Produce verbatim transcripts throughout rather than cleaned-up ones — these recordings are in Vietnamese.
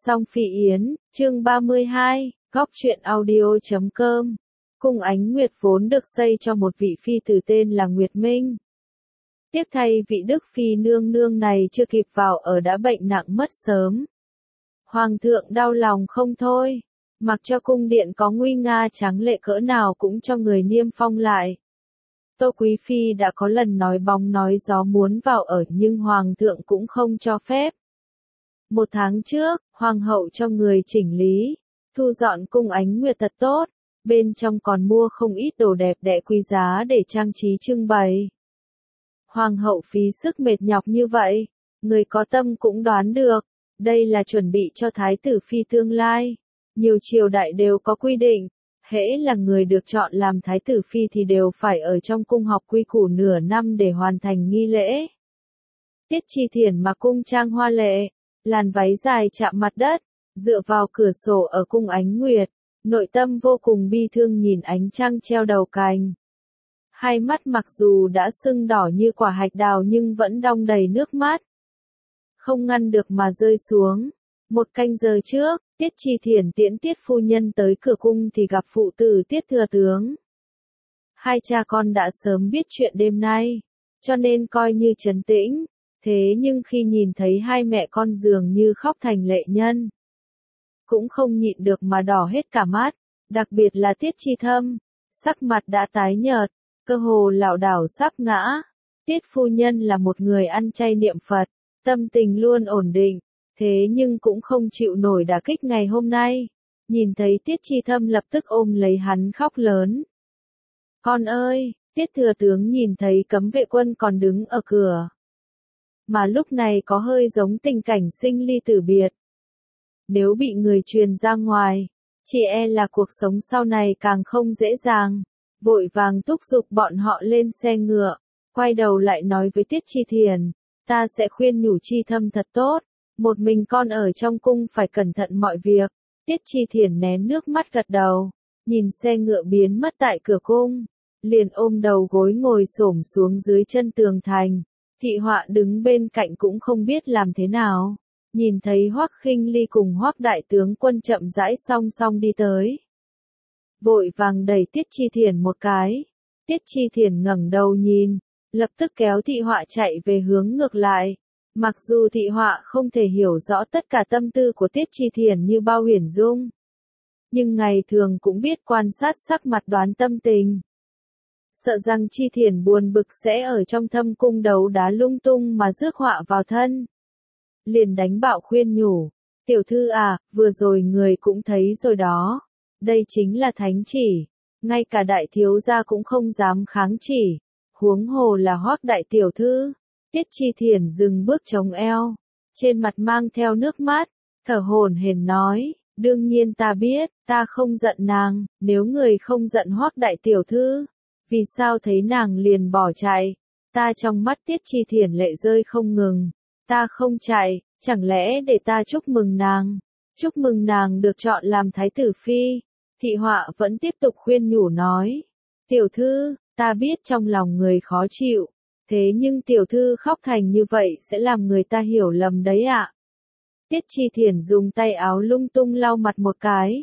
Song Phi Yến, chương ba mươi hai, góc truyện audio chấm com. Cung Ánh Nguyệt vốn được xây cho một vị phi tử tên là Nguyệt Minh. Tiếc thay vị Đức Phi nương nương này chưa kịp vào ở đã bệnh nặng mất sớm. Hoàng thượng đau lòng không thôi, mặc cho cung điện có nguy nga tráng lệ cỡ nào cũng cho người niêm phong lại. Tô Quý Phi đã có lần nói bóng nói gió muốn vào ở nhưng Hoàng thượng cũng không cho phép. Một tháng trước, Hoàng hậu cho người chỉnh lý, thu dọn cung Ánh Nguyệt thật tốt, bên trong còn mua không ít đồ đẹp đẽ quý giá để trang trí trưng bày. Hoàng hậu phí sức mệt nhọc như vậy, người có tâm cũng đoán được, đây là chuẩn bị cho thái tử phi tương lai. Nhiều triều đại đều có quy định, hễ là người được chọn làm thái tử phi thì đều phải ở trong cung học quy củ nửa năm để hoàn thành nghi lễ. Tiết Chi Thiển mặc cung trang hoa lệ, làn váy dài chạm mặt đất, dựa vào cửa sổ ở cung Ánh Nguyệt, nội tâm vô cùng bi thương nhìn ánh trăng treo đầu cành. Hai mắt mặc dù đã sưng đỏ như quả hạch đào nhưng vẫn đong đầy nước mắt. Không ngăn được mà rơi xuống. Một canh giờ trước, Tiết Chi Thiển tiễn Tiết phu nhân tới cửa cung thì gặp phụ tử Tiết thừa tướng. Hai cha con đã sớm biết chuyện đêm nay, cho nên coi như trấn tĩnh. Thế nhưng khi nhìn thấy hai mẹ con dường như khóc thành lệ nhân, cũng không nhịn được mà đỏ hết cả mắt, đặc biệt là Tiết Chi Thâm, sắc mặt đã tái nhợt, cơ hồ lảo đảo sắp ngã. Tiết phu nhân là một người ăn chay niệm Phật, tâm tình luôn ổn định, thế nhưng cũng không chịu nổi đả kích ngày hôm nay. Nhìn thấy Tiết Chi Thâm lập tức ôm lấy hắn khóc lớn. Con ơi, Tiết thừa tướng nhìn thấy cấm vệ quân còn đứng ở cửa. Mà lúc này có hơi giống tình cảnh sinh ly tử biệt. Nếu bị người truyền ra ngoài, chỉ e là cuộc sống sau này càng không dễ dàng. Vội vàng thúc giục bọn họ lên xe ngựa, quay đầu lại nói với Tiết Chi Thiển, ta sẽ khuyên nhủ Chi Thâm thật tốt, một mình con ở trong cung phải cẩn thận mọi việc. Tiết Chi Thiển nén nước mắt gật đầu, nhìn xe ngựa biến mất tại cửa cung, liền ôm đầu gối ngồi xổm xuống dưới chân tường thành. Thị Họa đứng bên cạnh cũng không biết làm thế nào, nhìn thấy Hoắc Khinh Ly cùng Hoắc đại tướng quân chậm rãi song song đi tới. Vội vàng đẩy Tiết Chi Thiển một cái, Tiết Chi Thiển ngẩng đầu nhìn, lập tức kéo Thị Họa chạy về hướng ngược lại. Mặc dù Thị Họa không thể hiểu rõ tất cả tâm tư của Tiết Chi Thiển như bao huyền dung, nhưng ngày thường cũng biết quan sát sắc mặt đoán tâm tình. Sợ rằng Chi Thiển buồn bực sẽ ở trong thâm cung đấu đá lung tung mà rước họa vào thân. Liền đánh bạo khuyên nhủ, tiểu thư à, vừa rồi người cũng thấy rồi đó, đây chính là thánh chỉ, ngay cả đại thiếu gia cũng không dám kháng chỉ, huống hồ là Hoắc đại tiểu thư. Tiết Chi Thiển dừng bước chống eo, trên mặt mang theo nước mắt, thở hổn hển nói, đương nhiên ta biết, ta không giận nàng, nếu người không giận Hoắc đại tiểu thư, vì sao thấy nàng liền bỏ chạy? Ta trong mắt Tiết Chi Thiển lệ rơi không ngừng, ta không chạy, chẳng lẽ để ta chúc mừng nàng, chúc mừng nàng được chọn làm thái tử phi. Thị Họa vẫn tiếp tục khuyên nhủ nói, tiểu thư, ta biết trong lòng người khó chịu, thế nhưng tiểu thư khóc thành như vậy sẽ làm người ta hiểu lầm đấy ạ. Tiết Chi Thiển dùng tay áo lung tung lau mặt một cái.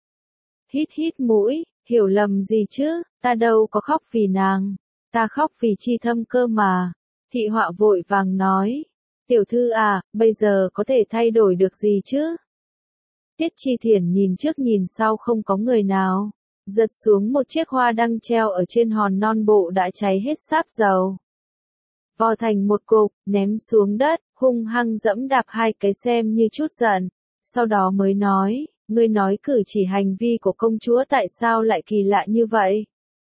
Hít hít mũi, hiểu lầm gì chứ, ta đâu có khóc vì nàng, ta khóc vì Chi Thâm cơ mà. Thị Họa vội vàng nói, tiểu thư à, bây giờ có thể thay đổi được gì chứ? Tiết Chi Thiển nhìn trước nhìn sau không có người nào, giật xuống một chiếc hoa đăng treo ở trên hòn non bộ đã cháy hết sáp dầu. Vò thành một cục, ném xuống đất, hung hăng dẫm đạp hai cái xem như chút giận, sau đó mới nói, ngươi nói cử chỉ hành vi của công chúa tại sao lại kỳ lạ như vậy?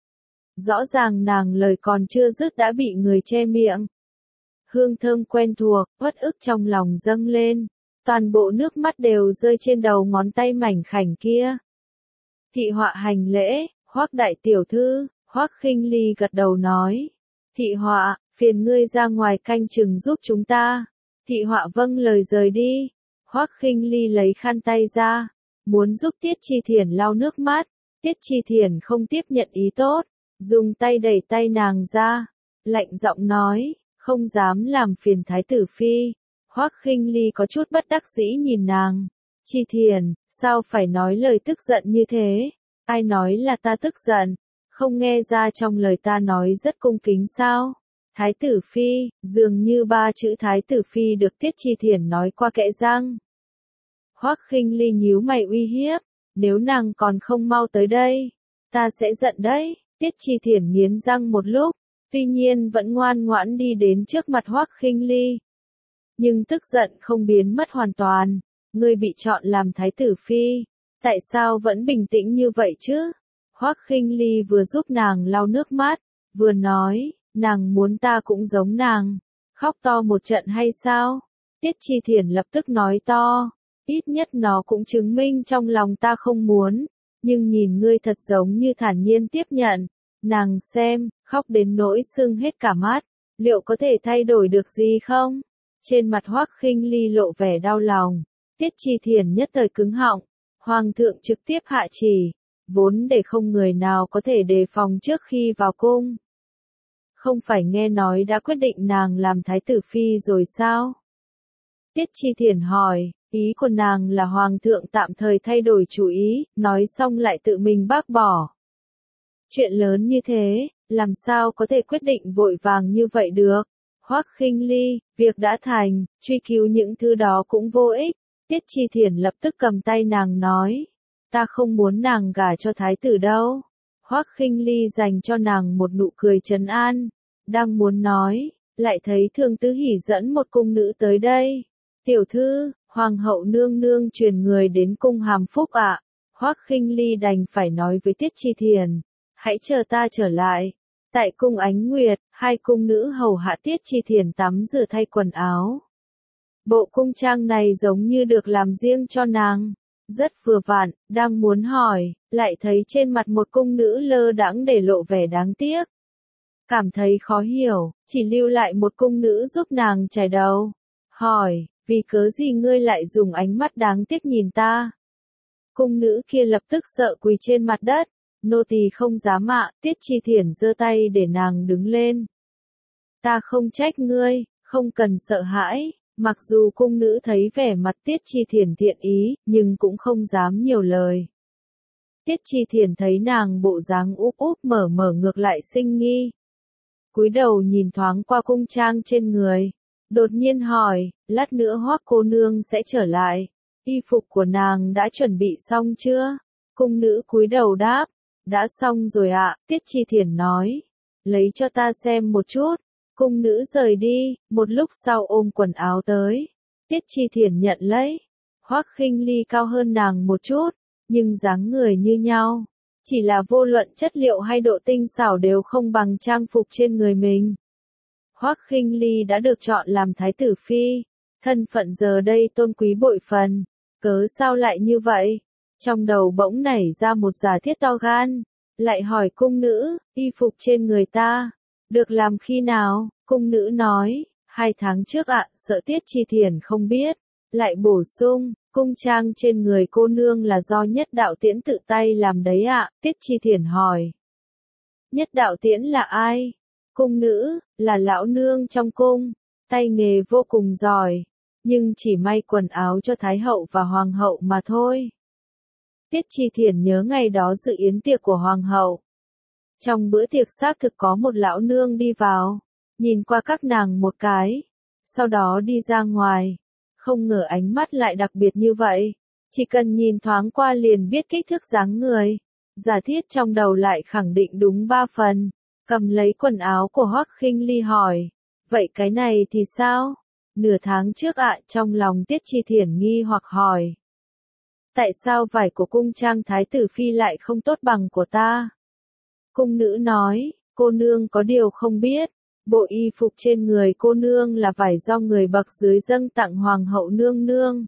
Rõ ràng nàng lời còn chưa dứt đã bị người che miệng. Hương thơm quen thuộc, uất ức trong lòng dâng lên, toàn bộ nước mắt đều rơi trên đầu ngón tay mảnh khảnh kia. Thị Họa hành lễ, Hoắc đại tiểu thư, Hoắc Khinh Ly gật đầu nói, Thị Họa, phiền ngươi ra ngoài canh chừng giúp chúng ta. Thị Họa vâng lời rời đi. Hoắc Khinh Ly lấy khăn tay ra, muốn giúp Tiết Chi Thiển lau nước mắt. Tiết Chi Thiển không tiếp nhận ý tốt, dùng tay đẩy tay nàng ra, lạnh giọng nói, không dám làm phiền thái tử phi. Hoắc Khinh Ly có chút bất đắc dĩ nhìn nàng, Chi Thiền, sao phải nói lời tức giận như thế? Ai nói là ta tức giận? Không nghe ra trong lời ta nói rất cung kính sao? Thái tử phi, dường như ba chữ thái tử phi được Tiết Chi Thiền nói qua kẽ răng. Hoắc Khinh Ly nhíu mày uy hiếp, nếu nàng còn không mau tới đây, ta sẽ giận đấy. Tiết Chi Thiền nghiến răng một lúc, tuy nhiên vẫn ngoan ngoãn đi đến trước mặt Hoắc Khinh Ly. Nhưng tức giận không biến mất hoàn toàn, ngươi bị chọn làm thái tử phi, tại sao vẫn bình tĩnh như vậy chứ? Hoắc Khinh Ly vừa giúp nàng lau nước mắt, vừa nói, nàng muốn ta cũng giống nàng, khóc to một trận hay sao? Tiết Chi Thiền lập tức nói to, ít nhất nó cũng chứng minh trong lòng ta không muốn, nhưng nhìn ngươi thật giống như thản nhiên tiếp nhận. Nàng xem, khóc đến nỗi sưng hết cả mắt, liệu có thể thay đổi được gì không? Trên mặt Hoắc Khinh Ly lộ vẻ đau lòng, Tiết Chi Thiền nhất thời cứng họng, Hoàng thượng trực tiếp hạ chỉ, vốn để không người nào có thể đề phòng trước khi vào cung. Không phải nghe nói đã quyết định nàng làm thái tử phi rồi sao? Tiết Chi Thiền hỏi, ý của nàng là Hoàng thượng tạm thời thay đổi chủ ý, nói xong lại tự mình bác bỏ. Chuyện lớn như thế, làm sao có thể quyết định vội vàng như vậy được? Hoắc Khinh Ly, việc đã thành, truy cứu những thứ đó cũng vô ích. Tiết Chi Thiền lập tức cầm tay nàng nói, ta không muốn nàng gả cho thái tử đâu. Hoắc Khinh Ly dành cho nàng một nụ cười trấn an, đang muốn nói, lại thấy Thường Tứ Hỉ dẫn một cung nữ tới đây. Tiểu thư, Hoàng hậu nương nương truyền người đến cung hàm phúc ạ. Hoắc Khinh Ly đành phải nói với Tiết Chi Thiền, hãy chờ ta trở lại. Tại cung Ánh Nguyệt, hai cung nữ hầu hạ Tiết Chi Thiền tắm rửa thay quần áo. Bộ cung trang này giống như được làm riêng cho nàng, rất vừa vặn, đang muốn hỏi, lại thấy trên mặt một cung nữ lơ đãng để lộ vẻ đáng tiếc. Cảm thấy khó hiểu, chỉ lưu lại một cung nữ giúp nàng chải đầu. Hỏi, vì cớ gì ngươi lại dùng ánh mắt đáng tiếc nhìn ta? Cung nữ kia lập tức sợ quỳ trên mặt đất. Nô tỳ không dám ạ. Tiết Chi Thiền giơ tay để nàng đứng lên. Ta không trách ngươi, không cần sợ hãi. Mặc dù cung nữ thấy vẻ mặt Tiết Chi Thiền thiện ý, nhưng cũng không dám nhiều lời. Tiết Chi Thiền thấy nàng bộ dáng úp úp mở mở ngược lại sinh nghi. Cúi đầu nhìn thoáng qua cung trang trên người, đột nhiên hỏi, lát nữa Hoắc cô nương sẽ trở lại, y phục của nàng đã chuẩn bị xong chưa? Cung nữ cúi đầu đáp, đã xong rồi ạ. Tiết Chi Thiền nói, lấy cho ta xem một chút. Cung nữ rời đi, một lúc sau ôm quần áo tới. Tiết Chi Thiền nhận lấy. Hoắc Khinh Ly cao hơn nàng một chút, nhưng dáng người như nhau. Chỉ là vô luận chất liệu hay độ tinh xảo đều không bằng trang phục trên người mình. Hoắc Khinh Ly đã được chọn làm thái tử phi, thân phận giờ đây tôn quý bội phần, cớ sao lại như vậy? Trong đầu bỗng nảy ra một giả thiết to gan, lại hỏi cung nữ, y phục trên người ta, được làm khi nào? Cung nữ nói, hai tháng trước ạ. Sợ Tiết Chi Thiền không biết, lại bổ sung, cung trang trên người cô nương là do Nhất Đạo Tiễn tự tay làm đấy ạ. Tiết Chi Thiền hỏi, Nhất Đạo Tiễn là ai? Cung nữ, là lão nương trong cung, tay nghề vô cùng giỏi, nhưng chỉ may quần áo cho Thái hậu và Hoàng hậu mà thôi. Tiết Chi Thiền nhớ ngày đó dự yến tiệc của Hoàng hậu. Trong bữa tiệc xác thực có một lão nương đi vào, nhìn qua các nàng một cái, sau đó đi ra ngoài. Không ngờ ánh mắt lại đặc biệt như vậy, chỉ cần nhìn thoáng qua liền biết kích thước dáng người. Giả thiết trong đầu lại khẳng định đúng ba phần, cầm lấy quần áo của Hoắc Khinh Ly hỏi, vậy cái này thì sao? Nửa tháng trước ạ. Trong lòng Tiết Chi Thiền nghi hoặc hỏi, tại sao vải của cung trang thái tử phi lại không tốt bằng của ta? Cung nữ nói, cô nương có điều không biết, bộ y phục trên người cô nương là vải do người bậc dưới dâng tặng Hoàng hậu nương nương.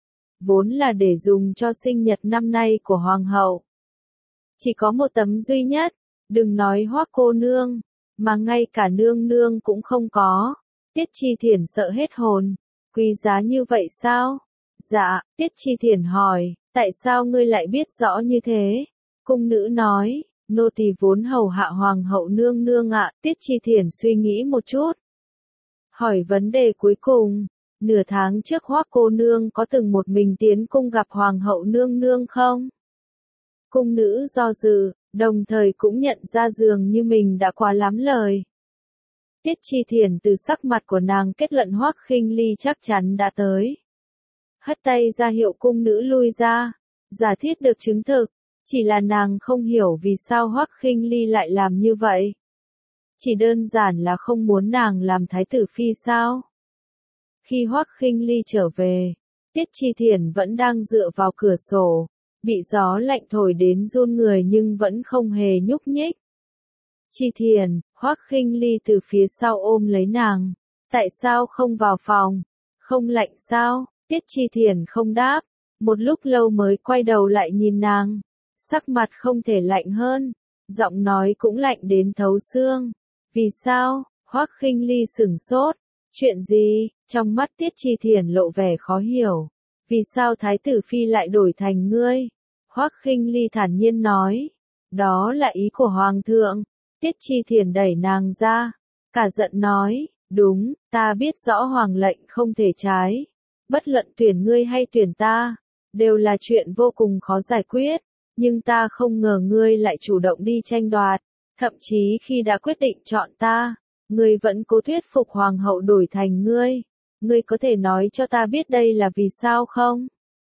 Vốn là để dùng cho sinh nhật năm nay của Hoàng hậu. Chỉ có một tấm duy nhất, đừng nói Hoắc cô nương, mà ngay cả nương nương cũng không có. Tiết Chi Thiền sợ hết hồn, quý giá như vậy sao? Dạ. Tiết Chi Thiền hỏi, tại sao ngươi lại biết rõ như thế? Cung nữ nói, nô tỳ vốn hầu hạ Hoàng hậu nương nương ạ. Tiết Chi Thiền suy nghĩ một chút, hỏi vấn đề cuối cùng, nửa tháng trước Hoắc cô nương có từng một mình tiến cung gặp hoàng hậu nương nương không? Cung nữ do dự, đồng thời cũng nhận ra dường như mình đã quá lắm lời. Tiết Chi Thiển từ sắc mặt của nàng kết luận Hoắc Khinh Ly chắc chắn đã tới. Hất tay ra hiệu cung nữ lui ra, giả thiết được chứng thực, chỉ là nàng không hiểu vì sao Hoắc Khinh Ly lại làm như vậy. Chỉ đơn giản là không muốn nàng làm thái tử phi sao? Khi Hoắc Khinh Ly trở về, Tiết Chi Thiển vẫn đang dựa vào cửa sổ, bị gió lạnh thổi đến run người nhưng vẫn không hề nhúc nhích. Chi Thiển, Hoắc Khinh Ly từ phía sau ôm lấy nàng. Tại sao không vào phòng? Không lạnh sao? Tiết Chi Thiển không đáp, một lúc lâu mới quay đầu lại nhìn nàng. Sắc mặt không thể lạnh hơn, giọng nói cũng lạnh đến thấu xương. Vì sao? Hoắc Khinh Ly sửng sốt. Chuyện gì? Trong mắt Tiết Chi Thiển lộ vẻ khó hiểu. Vì sao thái tử phi lại đổi thành ngươi? Hoắc Khinh Ly thản nhiên nói. Đó là ý của hoàng thượng. Tiết Chi Thiển đẩy nàng ra, cả giận nói, đúng, ta biết rõ hoàng lệnh không thể trái. Bất luận tuyển ngươi hay tuyển ta, đều là chuyện vô cùng khó giải quyết, nhưng ta không ngờ ngươi lại chủ động đi tranh đoạt, thậm chí khi đã quyết định chọn ta, ngươi vẫn cố thuyết phục hoàng hậu đổi thành ngươi. Ngươi có thể nói cho ta biết đây là vì sao không?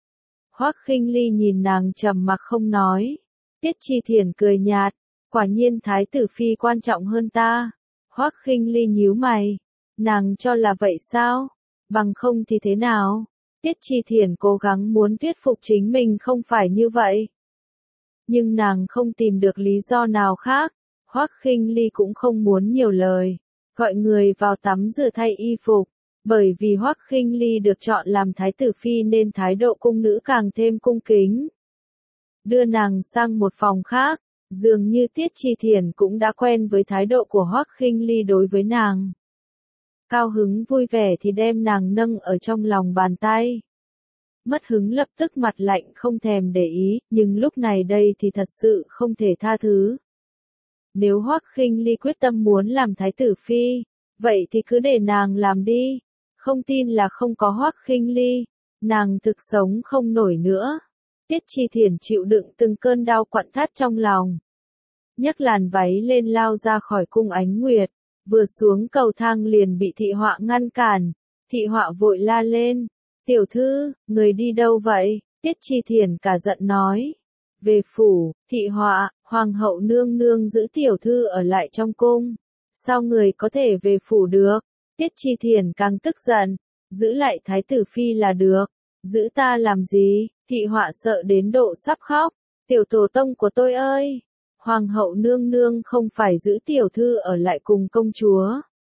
Hoắc Khinh Ly nhìn nàng trầm mặc không nói. Tiết Chi Thiển cười nhạt. Quả nhiên thái tử phi quan trọng hơn ta. Hoắc Khinh Ly nhíu mày. Nàng cho là vậy sao? Bằng không thì thế nào? Tiết Chi Thiển cố gắng muốn thuyết phục chính mình không phải như vậy. Nhưng nàng không tìm được lý do nào khác. Hoắc Khinh Ly cũng không muốn nhiều lời. Gọi người vào tắm rửa thay y phục. Bởi vì Hoắc Khinh Ly được chọn làm thái tử phi nên thái độ cung nữ càng thêm cung kính. Đưa nàng sang một phòng khác. Dường như Tiết Chi Thiển cũng đã quen với thái độ của Hoắc Khinh Ly đối với nàng. Cao hứng vui vẻ thì đem nàng nâng ở trong lòng bàn tay. Mất hứng lập tức mặt lạnh không thèm để ý, nhưng lúc này đây thì thật sự không thể tha thứ. Nếu Hoắc Khinh Ly quyết tâm muốn làm thái tử phi, vậy thì cứ để nàng làm đi. Không tin là không có Hoắc Khinh Ly, nàng thực sống không nổi nữa. Tiết Chi Thiển chịu đựng từng cơn đau quặn thắt trong lòng. Nhấc làn váy lên lao ra khỏi cung Ánh Nguyệt, vừa xuống cầu thang liền bị thị họa ngăn cản. Thị họa vội la lên, tiểu thư, người đi đâu vậy? Tiết Chi Thiển cả giận nói. Về phủ, thị họa, hoàng hậu nương nương giữ tiểu thư ở lại trong cung. Sao người có thể về phủ được? Tiết Chi Thiển càng tức giận, giữ lại thái tử phi là được. Giữ ta làm gì? Thị họa sợ đến độ sắp khóc. Tiểu tổ tông của tôi ơi! Hoàng hậu nương nương không phải giữ tiểu thư ở lại cùng công chúa.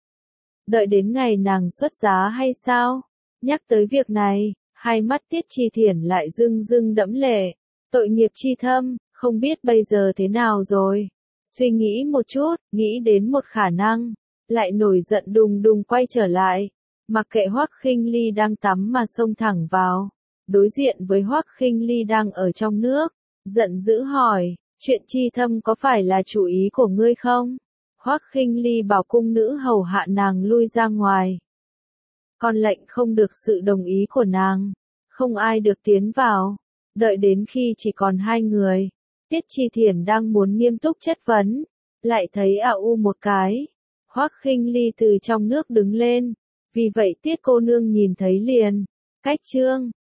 Đợi đến ngày nàng xuất giá hay sao? Nhắc tới việc này, hai mắt Tiết Chi Thiển lại rưng rưng đẫm lệ. Tội nghiệp chi thâm, không biết bây giờ thế nào rồi. Suy nghĩ một chút, nghĩ đến một khả năng. Lại nổi giận đùng đùng quay trở lại. Mặc kệ Hoắc Khinh Ly đang tắm mà xông thẳng vào. Đối diện với Hoắc Khinh Ly đang ở trong nước. Giận dữ hỏi, chuyện chi thâm có phải là chủ ý của ngươi không? Hoắc Khinh Ly bảo cung nữ hầu hạ nàng lui ra ngoài. Con lệnh không được sự đồng ý của nàng. Không ai được tiến vào. Đợi đến khi chỉ còn hai người. Tiết Chi Thiển đang muốn nghiêm túc chất vấn. Lại thấy à u một cái. Hoắc Khinh Ly từ trong nước đứng lên. Vì vậy Tiết cô nương nhìn thấy liền. Cách chương.